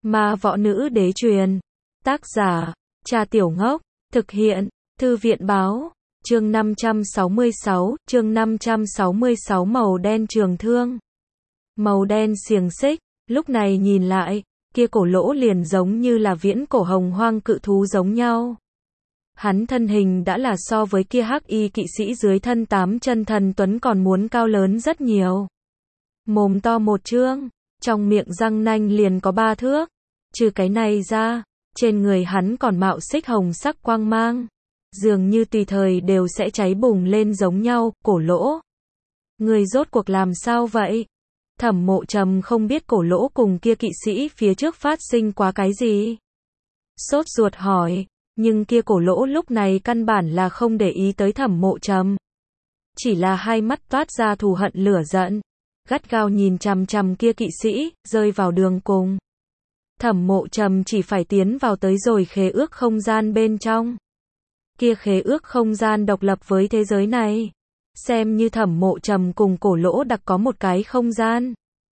Ma võ nữ đế truyền. Tác giả, Cha Tiểu Ngốc. Thực hiện, Thư viện báo. Chương 566, màu đen trường thương. Màu đen xiềng xích, lúc này nhìn lại, kia cổ lỗ liền giống như là viễn cổ hồng hoang cự thú giống nhau. Hắn thân hình đã là so với kia hắc y kỵ sĩ dưới thân 8 chân thần tuấn còn muốn cao lớn rất nhiều. Mồm to một trương, trong miệng răng nanh liền có 3 thước. Trừ cái này ra, trên người hắn còn mạo xích hồng sắc quang mang. Dường như tùy thời đều sẽ cháy bùng lên giống nhau. Cổ lỗ, người rốt cuộc làm sao vậy? Thẩm Mộ Trầm không biết cổ lỗ cùng kia kỵ sĩ phía trước phát sinh quá cái gì. Sốt ruột hỏi, nhưng kia cổ lỗ lúc này căn bản là không để ý tới Thẩm Mộ Trầm. Chỉ là hai mắt toát ra thù hận lửa giận, gắt gao nhìn chằm chằm kia kỵ sĩ, rơi vào đường cùng. Thẩm Mộ Trầm chỉ phải tiến vào tới rồi khế ước không gian bên trong. Kia khế ước không gian độc lập với thế giới này. Xem như Thẩm Mộ Trầm cùng cổ lỗ đặc có một cái không gian.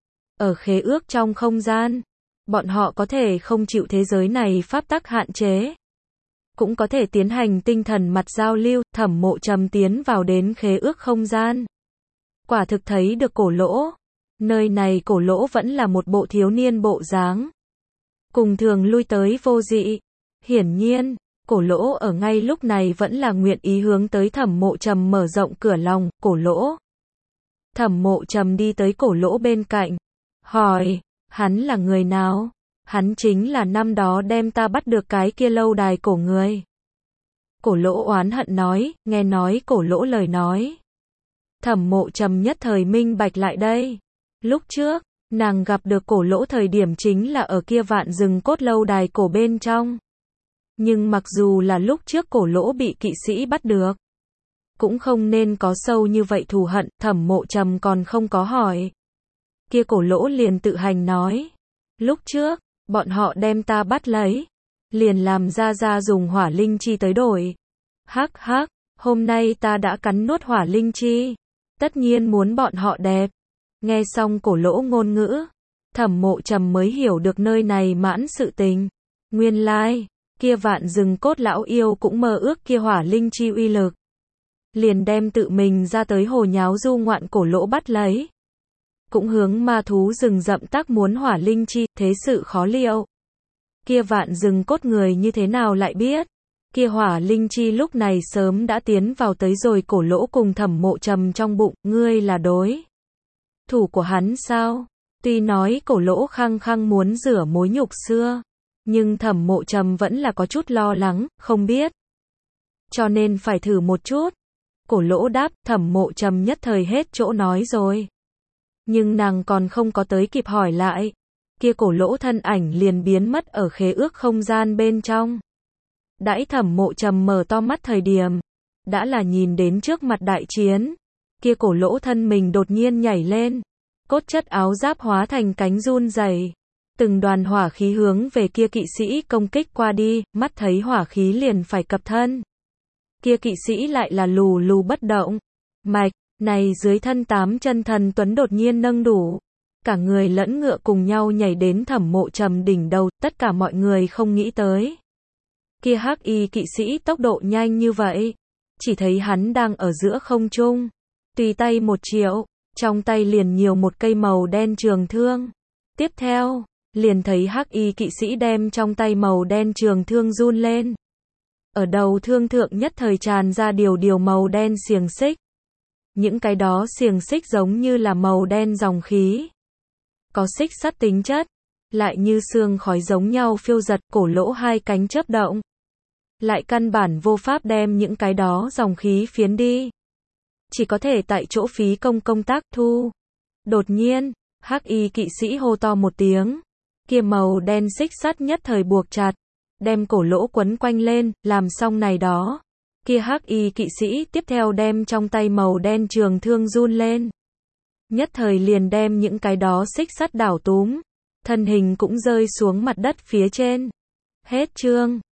Ở khế ước trong không gian, bọn họ có thể không chịu thế giới này pháp tắc hạn chế. Cũng có thể tiến hành tinh thần mặt giao lưu. Thẩm Mộ Trầm tiến vào đến khế ước không gian. Quả thực thấy được cổ lỗ. Nơi này cổ lỗ vẫn là một bộ thiếu niên bộ dáng. Cùng thường lui tới vô dị. Hiển nhiên, cổ lỗ ở ngay lúc này vẫn là nguyện ý hướng tới Thẩm Mộ Trầm mở rộng cửa lòng. Cổ lỗ. Thẩm Mộ Trầm đi tới cổ lỗ bên cạnh. Hỏi, hắn là người nào? Hắn chính là năm đó đem ta bắt được cái kia lâu đài cổ người. Cổ lỗ oán hận nói, nghe nói cổ lỗ lời nói. Thẩm Mộ Trầm nhất thời minh bạch lại đây. Lúc trước, nàng gặp được cổ lỗ thời điểm chính là ở kia Vạn Rừng Cốt lâu đài cổ bên trong. Nhưng mặc dù là lúc trước cổ lỗ bị kỵ sĩ bắt được, cũng không nên có sâu như vậy thù hận. Thẩm Mộ Trầm còn không có hỏi. Kia cổ lỗ liền tự hành nói. Lúc trước, bọn họ đem ta bắt lấy, liền làm ra dùng hỏa linh chi tới đổi. Hắc hắc, hôm nay ta đã cắn nuốt hỏa linh chi, tất nhiên muốn bọn họ đẹp. Nghe xong cổ lỗ ngôn ngữ, Thẩm Mộ Trầm mới hiểu được nơi này mãn sự tình. Nguyên lai, kia Vạn Rừng Cốt lão yêu cũng mơ ước kia hỏa linh chi uy lực. Liền đem tự mình ra tới hồ nháo du ngoạn cổ lỗ bắt lấy. Cũng hướng ma thú rừng rậm tác muốn hỏa linh chi, thế sự khó liệu. Kia Vạn Rừng Cốt người như thế nào lại biết? Kia hỏa linh chi lúc này sớm đã tiến vào tới rồi cổ lỗ cùng Thẩm Mộ Trầm trong bụng. Ngươi là đối thủ của hắn sao? Tuy nói cổ lỗ khăng khăng muốn rửa mối nhục xưa, nhưng Thẩm Mộ Trầm vẫn là có chút lo lắng, không biết. Cho nên phải thử một chút. Cổ lỗ đáp. Thẩm Mộ Trầm nhất thời hết chỗ nói rồi. Nhưng nàng còn không có tới kịp hỏi lại. Kia cổ lỗ thân ảnh liền biến mất ở khế ước không gian bên trong. Đãi Thẩm Mộ Trầm mở to mắt thời điểm, đã là nhìn đến trước mặt đại chiến. Kia cổ lỗ thân mình đột nhiên nhảy lên. Cốt chất áo giáp hóa thành cánh run rẩy. Từng đoàn hỏa khí hướng về kia kỵ sĩ công kích qua đi, mắt thấy hỏa khí liền phải cập thân. Kia kỵ sĩ lại là lù lù bất động. Mạch, này dưới thân 8 chân thần tuấn đột nhiên nâng đủ. Cả người lẫn ngựa cùng nhau nhảy đến Thẩm Mộ Trầm đỉnh đầu, tất cả mọi người không nghĩ tới. Kia hắc y kỵ sĩ tốc độ nhanh như vậy. Chỉ thấy hắn đang ở giữa không trung. Tùy tay một triệu, trong tay liền nhiều một cây màu đen trường thương. Tiếp theo, liền thấy hắc y kỵ sĩ đem trong tay màu đen trường thương run lên. Ở đầu thương thượng nhất thời tràn ra điều màu đen xiềng xích. Những cái đó xiềng xích giống như là màu đen dòng khí. Có xích sắt tính chất, lại như sương khói giống nhau phiêu giật. Cổ lỗ hai cánh chớp động, lại căn bản vô pháp đem những cái đó dòng khí phiến đi. Chỉ có thể tại chỗ phí công tác thu. Đột nhiên, hắc y kỵ sĩ hô to một tiếng. Kia màu đen xích sắt nhất thời buộc chặt, đem cổ lỗ quấn quanh lên. Làm xong này đó, kia hắc y kỵ sĩ tiếp theo đem trong tay màu đen trường thương run lên. Nhất thời liền đem những cái đó xích sắt đảo túm. Thân hình cũng rơi xuống mặt đất phía trên. Hết chương.